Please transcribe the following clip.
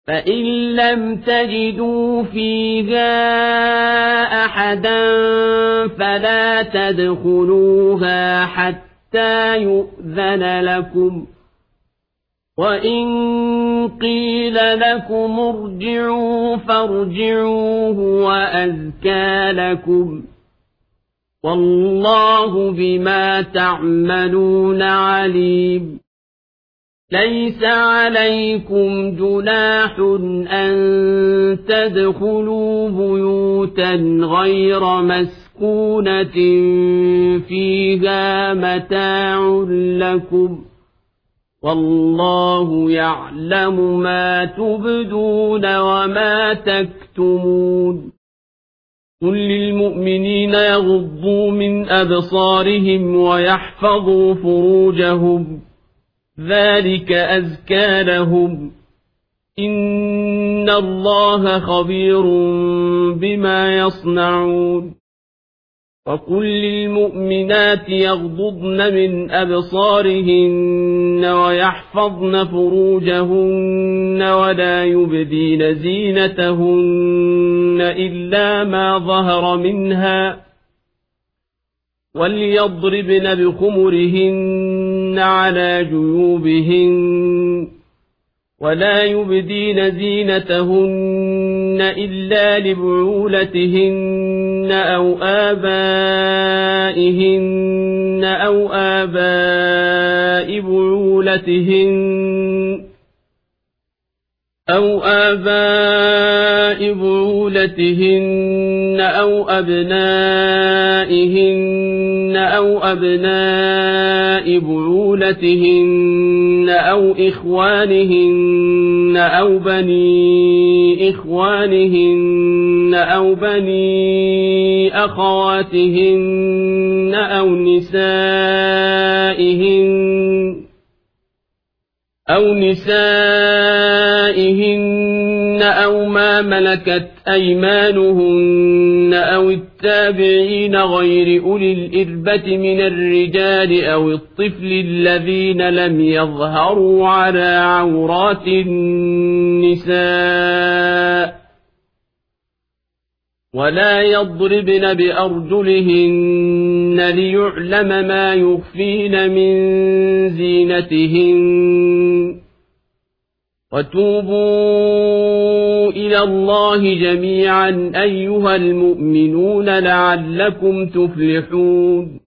فإن لم تجدوا فيها أحدا فلا تدخلوها حتى يؤذن لكم، وإن قيل لكم ارجعوا فارجعوا هو أزكى لكم، والله بما تعملون عليم. ليس عليكم جناح أن تدخلوا بيوتا غير مسكونة فيها متاع لكم، والله يعلم ما تبدون وما تكتمون. قل للمؤمنين يغضوا من أبصارهم ويحفظوا فروجهم، ذلك أزكى لهم، إن الله خبير بما يصنعون. وقل للمؤمنات يغضضن من أبصارهن ويحفظن فروجهن ولا يبدين زينتهن إلا ما ظهر منها، وليضربن بخمرهن على جيوبهن، ولا يبدين زينتهن إلا لبعولتهن أو آبائهن أو آباء بعولتهن أو أبنائهن أو أبناء بعولتهن أو إخوانهن أو بني إخوانهن أو بني أخواتهن أو نسائهن أو ما ملكت أيمانهن أو التابعين غير أولي الإربة من الرجال أو الطفل الذين لم يظهروا على عورات النساء، ولا يضربن بأرجلهن ليعلم ما يخفين من زينتهن. وتوبوا إلى الله جميعا أيها المؤمنون لعلكم تفلحون.